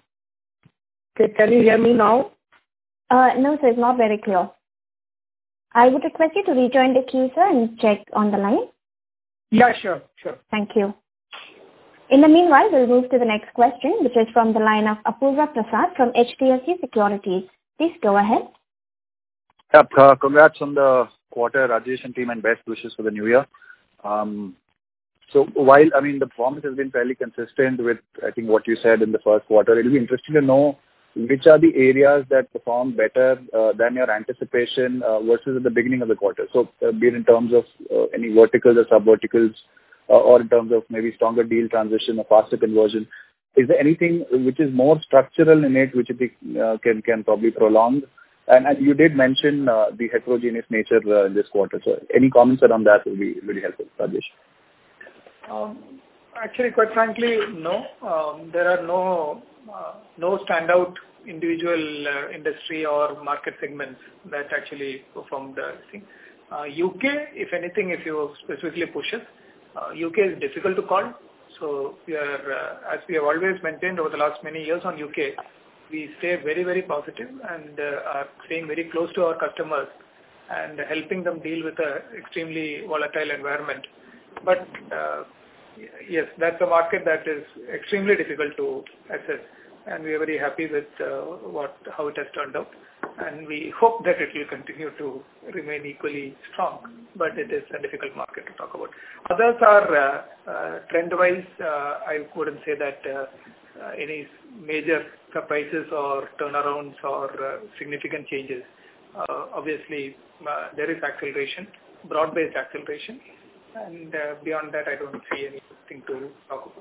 Okay, can you hear me now? No, sir, it's not very clear. I would request you to rejoin the queue, sir, and check on the line. Yeah, sure. Thank you. In the meanwhile, we'll move to the next question, which is from the line of Apurva Prasad from HDFC Securities. Please go ahead. Yeah, congrats on the quarter, Rajesh and team, and best wishes for the new year. So while, the performance has been fairly consistent with, I think, what you said in the first quarter, it'll be interesting to know which are the areas that perform better than your anticipation versus at the beginning of the quarter. So be it in terms of any verticals or sub-verticals or in terms of maybe stronger deal transition or faster conversion. Is there anything which is more structural in it, which you think can probably prolong? And you did mention the heterogeneous nature in this quarter. So any comments around that will be really helpful, Rajesh. Actually, quite frankly, no. There are no standout individual industry or market segments that actually performed the thing. UK, if anything, if you specifically push it, UK is difficult to call. So we are, as we have always maintained over the last many years on UK, we stay very, very positive and are staying very close to our customers and helping them deal with an extremely volatile environment. But yes, that's a market that is extremely difficult to assess, and we are very happy with how it has turned out. And we hope that it will continue to remain equally strong, but it is a difficult market to talk about. Others are trend-wise. I wouldn't say that any major surprises or turnarounds or significant changes. Obviously, there is acceleration, broad-based acceleration, and beyond that, I don't see anything to talk about.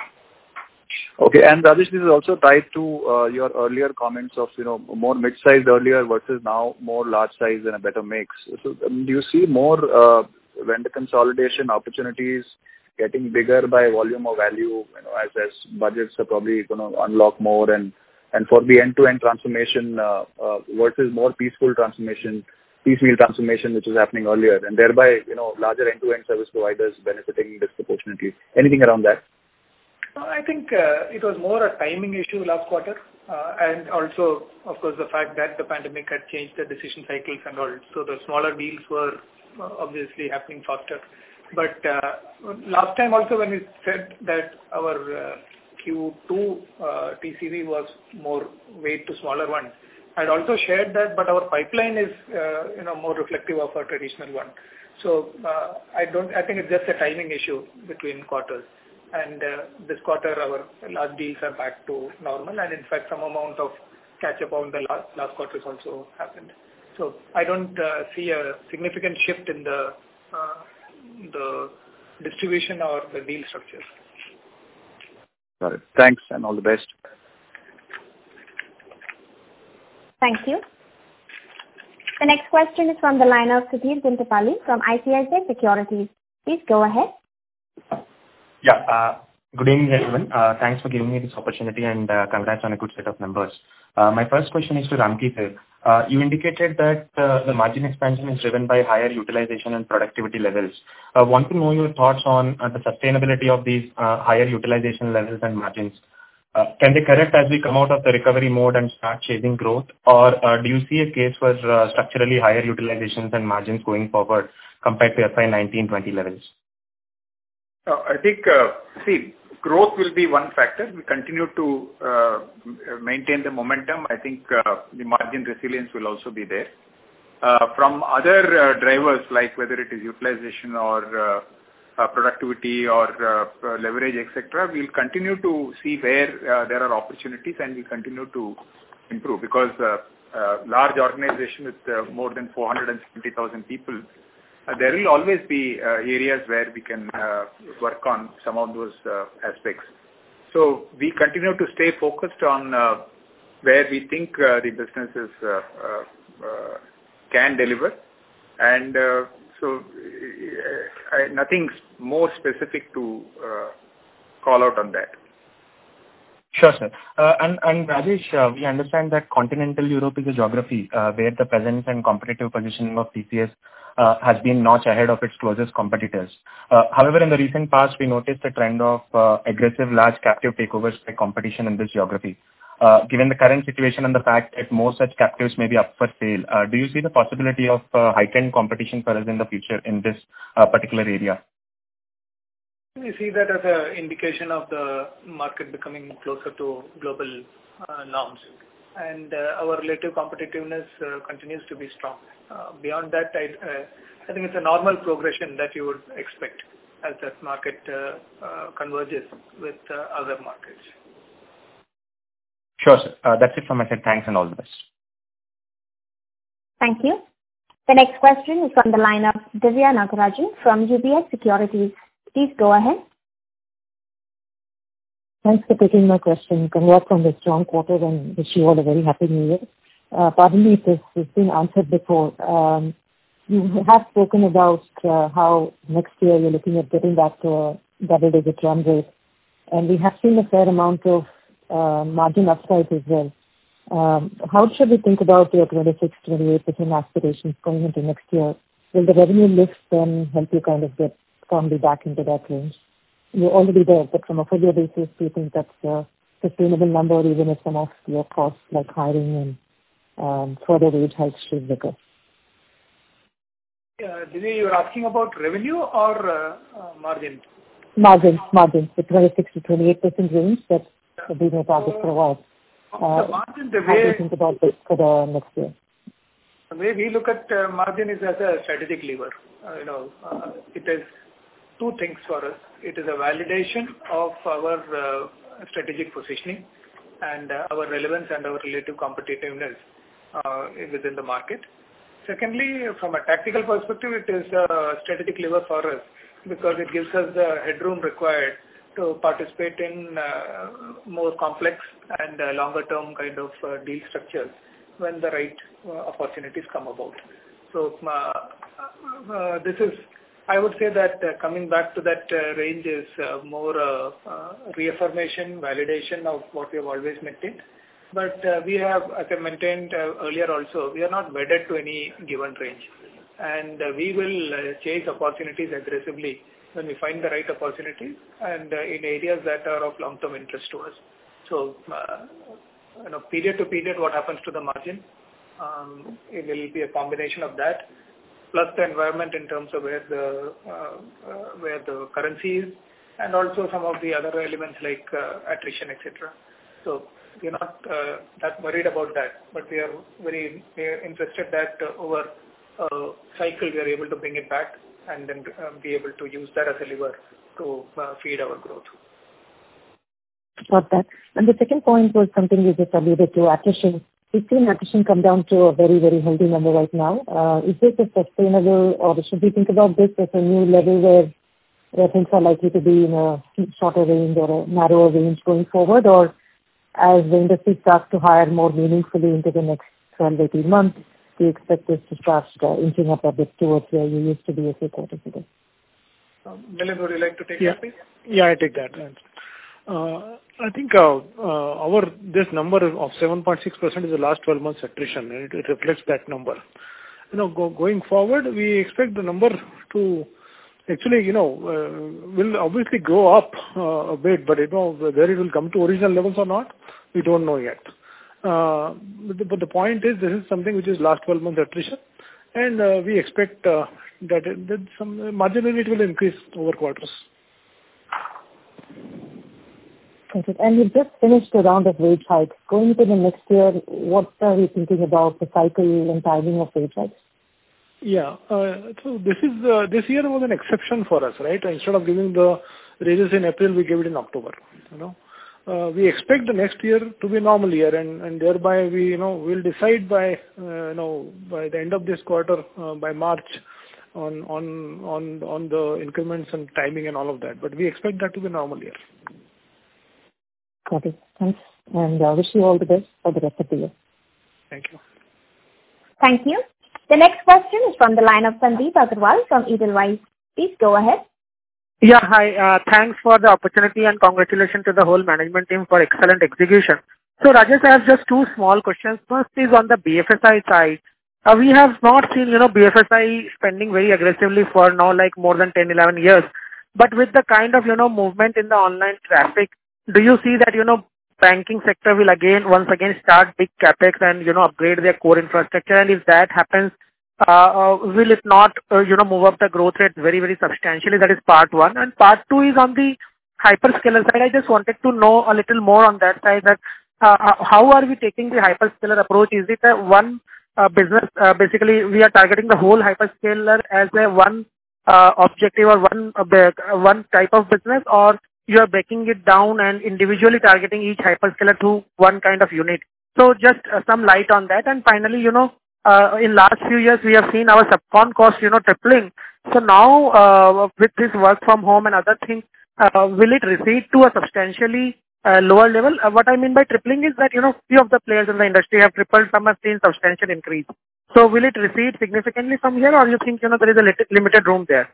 Okay, and Rajesh, this is also tied to your earlier comments of more mid-sized earlier versus now more large size and a better mix. So do you see more vendor consolidation opportunities getting bigger by volume or value? As budgets are probably going to unlock more, and for the end-to-end transformation versus more piecemeal transformation, which was happening earlier, and thereby larger end-to-end service providers benefiting disproportionately. Anything around that? I think it was more a timing issue last quarter, and also, of course, the fact that the pandemic had changed the decision cycles and all. So the smaller deals were obviously happening faster. But last time also when we said that our Q2 TCV was more weight to smaller ones, I'd also shared that, but our pipeline is more reflective of our traditional one. So I think it's just a timing issue between quarters. And this quarter, our large deals are back to normal, and in fact, some amount of catch-up on the last quarters also happened. So I don't see a significant shift in the distribution or the deal structure. Got it. Thanks, and all the best. Thank you. The next question is from the line of Sudheer Guntupalli from ICICI Securities. Please go ahead. Yeah. Good evening, everyone. Thanks for giving me this opportunity and congrats on a good set of numbers. My first question is to Ramki sir. You indicated that the margin expansion is driven by higher utilization and productivity levels. I want to know your thoughts on the sustainability of these higher utilization levels and margins. Can they correct as we come out of the recovery mode and start chasing growth, or do you see a case for structurally higher utilizations and margins going forward compared to FY 19-20 levels? I think, growth will be one factor. We continue to maintain the momentum. I think the margin resilience will also be there. From other drivers, like whether it is utilization or productivity or leverage, etc., we'll continue to see where there are opportunities and we'll continue to improve, because large organization with more than 470,000 people, there will always be areas where we can work on some of those aspects. So we continue to stay focused on where we think the businesses can deliver, and so nothing more specific to call out on that. Sure, sir. And Rajesh, we understand that continental Europe is a geography where the presence and competitive positioning of TCS has been notch ahead of its closest competitors. However, in the recent past, we noticed a trend of aggressive large captive takeovers by competition in this geography. Given the current situation and the fact that more such captives may be up for sale, do you see the possibility of heightened competition for us in the future in this particular area? We see that as an indication of the market becoming closer to global norms, and our relative competitiveness continues to be strong. Beyond that, I think it's a normal progression that you would expect as that market converges with other markets. Sure, sir. That's it from my side. Thanks and all the best. Thank you. The next question is from the line of Divya Nagarajan from UBS Securities. Please go ahead. Thanks for taking my question. Congrats on the strong quarter and wish you all a very happy new year. Pardon me if this has been answered before. You have spoken about how next year you're looking at getting back to a double-digit run rate, and we have seen a fair amount of margin upside as well. How should we think about your 26-28% aspirations going into next year? Will the revenue lift then help you kind of get firmly back into that range? You're already there, but from a full year basis, do you think that's a sustainable number even if some of your costs like hiring and further wage hikes should occur? Yeah, Divya, you're asking about revenue or margin? Margin. The 26-28% range that have been a target for a while. The margin, how do you think about this for the next year? The way we look at margin is as a strategic lever. It is two things for us. It is a validation of our strategic positioning and our relevance and our relative competitiveness within the market. Secondly, from a tactical perspective, it is a strategic lever for us because it gives us the headroom required to participate in more complex and longer term kind of deal structures when the right opportunities come about. So this is, I would say that coming back to that range is more reaffirmation, validation of what we have always maintained. But we have, as I maintained earlier also, we are not wedded to any given range. And we will chase opportunities aggressively when we find the right opportunities and in areas that are of long-term interest to us. So, period to period, what happens to the margin, it will be a combination of that, plus the environment in terms of where the currency is, and also some of the other elements like attrition, etc. So we are not that worried about that, but we are very interested that over a cycle we are able to bring it back and then be able to use that as a lever to feed our growth. Got that. And the second point was something you just alluded to, attrition. We've seen attrition come down to a very, very healthy number right now. Is this a sustainable, or should we think about this as a new level where things are likely to be in a shorter range or a narrower range going forward, or as the industry starts to hire more meaningfully into the next 12-18 months, do you expect this to start inching up a bit towards where you used to be a few quarters ago? Milind, would you like to take that, please? Yeah, I take that. I think this number of 7.6% is the last 12 months attrition, and it reflects that number. Going forward, we expect the number to actually, will obviously go up a bit, but whether it will come to original levels or not, we don't know yet. But the point is, this is something which is last 12 months attrition, and we expect that marginally it will increase over quarters. Okay. And you've just finished a round of wage hikes. Going into the next year, what are you thinking about the cycle and timing of wage hikes? Yeah. So this year was an exception for us, right? Instead of giving the raises in April, we gave it in October. we expect the next year to be normal year, and thereby we'll decide by by the end of this quarter, by March, on the increments and timing and all of that. But we expect that to be normal year. Got it. Thanks. And wish you all the best for the rest of the year. Thank you. Thank you. The next question is from the line of Sandeep Agarwal from Edelweiss. Please go ahead. Yeah, hi. Thanks for the opportunity and congratulations to the whole management team for excellent execution. So Rajesh, I have just two small questions. First is on the BFSI side. We have not seen, BFSI spending very aggressively for now, like more than 10, 11 years. But with the kind of, movement in the online traffic, do you see that, banking sector will once again start big capex and, upgrade their core infrastructure? And if that happens, will it not, move up the growth rate very, very substantially? That is part one. And part two is on the hyperscaler side. I just wanted to know a little more on that side, that how are we taking the hyperscaler approach? Is it a one business? Basically, we are targeting the whole hyperscaler as a one objective or one type of business, or you are breaking it down and individually targeting each hyperscaler to one kind of unit? So just some light on that. And finally, in last few years, we have seen our subcon cost, tripling. So now, with this work from home and other things, will it recede to a substantially lower level? What I mean by tripling is that, few of the players in the industry have tripled, some have seen substantial increase. So will it recede significantly from here, or you think, there is a limited room there?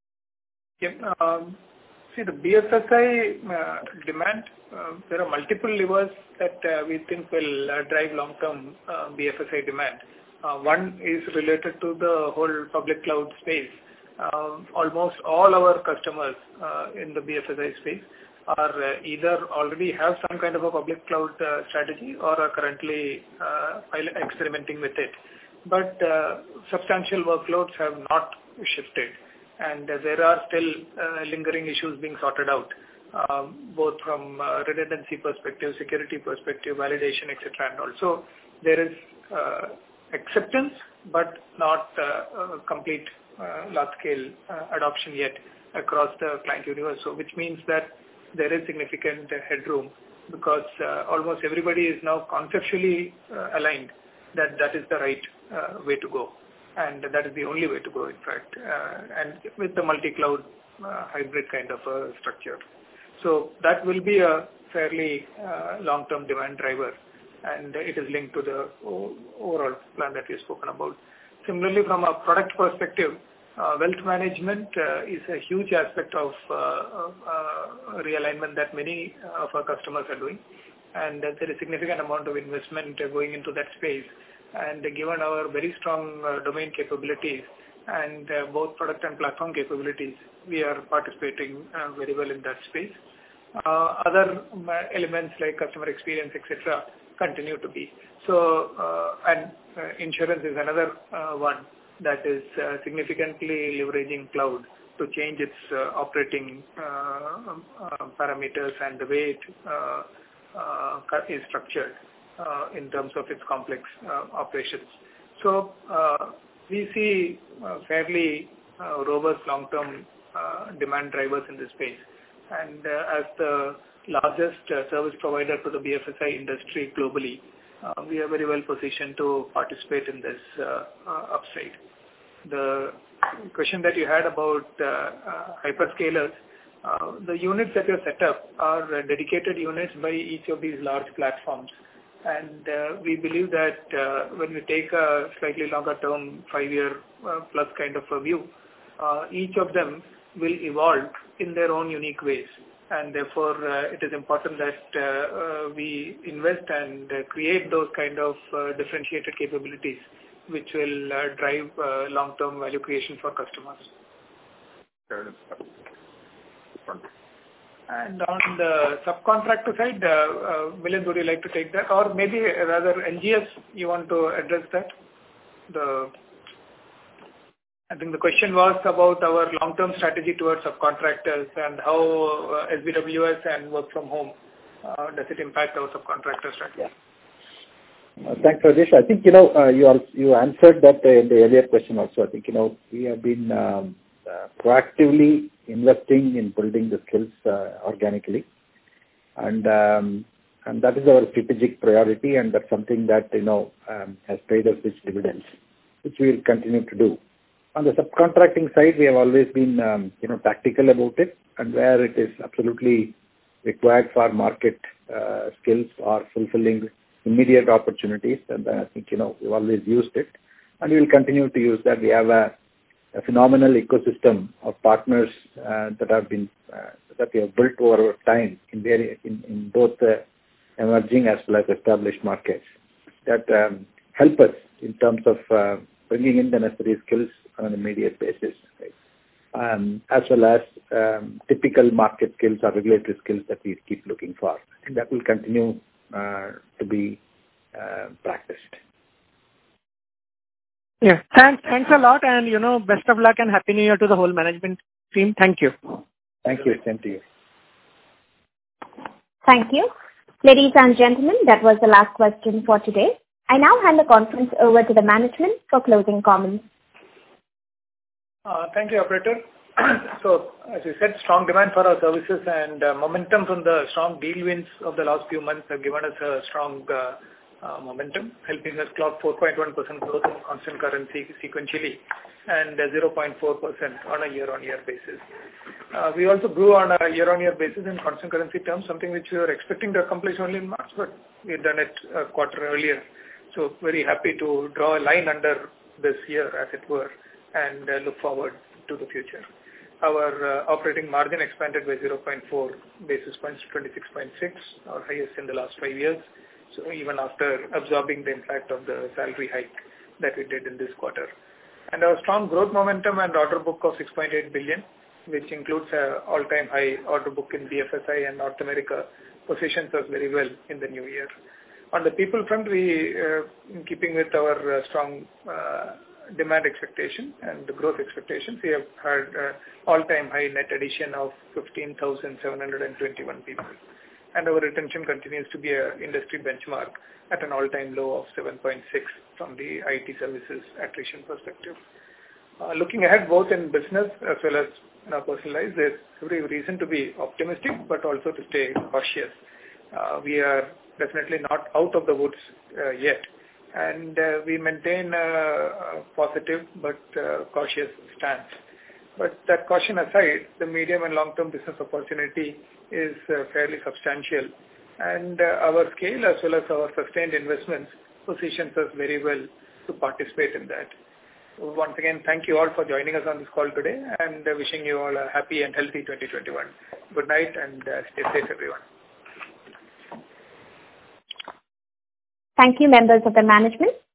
Yeah, see, the BFSI demand, there are multiple levers that we think will drive long-term BFSI demand. One is related to the whole public cloud space. Almost all our customers in the BFSI space are either already have some kind of a public cloud strategy or are currently experimenting with it. But substantial workloads have not shifted, and there are still lingering issues being sorted out, both from redundancy perspective, security perspective, validation, etc. And also there is acceptance, but not complete large-scale adoption yet across the client universe. So which means that there is significant headroom, because almost everybody is now conceptually aligned that that is the right way to go. And that is the only way to go, in fact, and with the multi-cloud hybrid kind of a structure. So that will be a fairly long-term demand driver, and it is linked to the overall plan that we've spoken about. Similarly, from a product perspective, wealth management is a huge aspect of realignment that many of our customers are doing, and there is significant amount of investment going into that space. And given our very strong domain capabilities and both product and platform capabilities, we are participating very well in that space. Other elements like customer experience, etc., continue to be. So, and insurance is another one that is significantly leveraging cloud to change its operating parameters and the way it is structured in terms of its complex operations. So we see fairly robust long-term demand drivers in this space. And as the largest service provider to the BFSI industry globally, we are very well positioned to participate in this upside. The question that you had about hyperscalers, the units that are set up are dedicated units by each of these large platforms. And we believe that when we take a slightly longer term, 5-year plus kind of a view, each of them will evolve in their own unique ways. And therefore, it is important that we invest and create those kind of differentiated capabilities which will drive long-term value creation for customers. And on the subcontractor side, Milind, would you like to take that? Or maybe rather NGS, you want to address that? I think the question was about our long-term strategy towards subcontractors and how SBWS and work from home, does it impact our subcontractor strategy? Thanks, Rajesh. I think, you answered that in the earlier question also. I think, we have been proactively investing in building the skills organically. and that is our strategic priority, and that's something that has paid us rich dividends, which we will continue to do. On the subcontracting side, we have always been tactical about it, and where it is absolutely required for market skills or fulfilling immediate opportunities, and I think we've always used it, and we will continue to use that. We have a phenomenal ecosystem of partners that we have built over time in both the emerging as well as established markets that help us in terms of bringing in the necessary skills on an immediate basis, right? As well as typical market skills or regulatory skills that we keep looking for. I think that will continue to be practiced. Yeah, thanks a lot, and best of luck and happy New Year to the whole management team. Thank you. Thank you. Same to you. Thank you. Ladies and gentlemen, that was the last question for today. I now hand the conference over to the management for closing comments. Thank you, operator. So, as you said, strong demand for our services and momentum from the strong deal wins of the last few months have given us a strong momentum, helping us clock 4.1% growth in constant currency sequentially and 0.4% on a year-on-year basis. We also grew on a year-on-year basis in constant currency terms, something which we were expecting to accomplish only in March, but we had done it a quarter earlier. So very happy to draw a line under this year, as it were, and look forward to the future. Our operating margin expanded by 0.4 basis points to 26.6, our highest in the last 5 years. So even after absorbing the impact of the salary hike that we did in this quarter. And our strong growth momentum and order book of 6.8 billion, which includes an all-time high order book in BFSI and North America, positions us very well in the new year. On the people front, we, in keeping with our strong demand expectation and the growth expectations, we have had all-time high net addition of 15,721 people. And our retention continues to be an industry benchmark at an all-time low of 7.6 from the IT services attrition perspective. Looking ahead, both in business as well as in our personal lives, there's every reason to be optimistic, but also to stay cautious. We are definitely not out of the woods yet, and we maintain a positive but cautious stance. But that caution aside, the medium and long-term business opportunity is fairly substantial, and our scale as well as our sustained investments positions us very well to participate in that. Once again, thank you all for joining us on this call today, and wishing you all a happy and healthy 2021. Good night, and stay safe, everyone. Thank you, members of the management.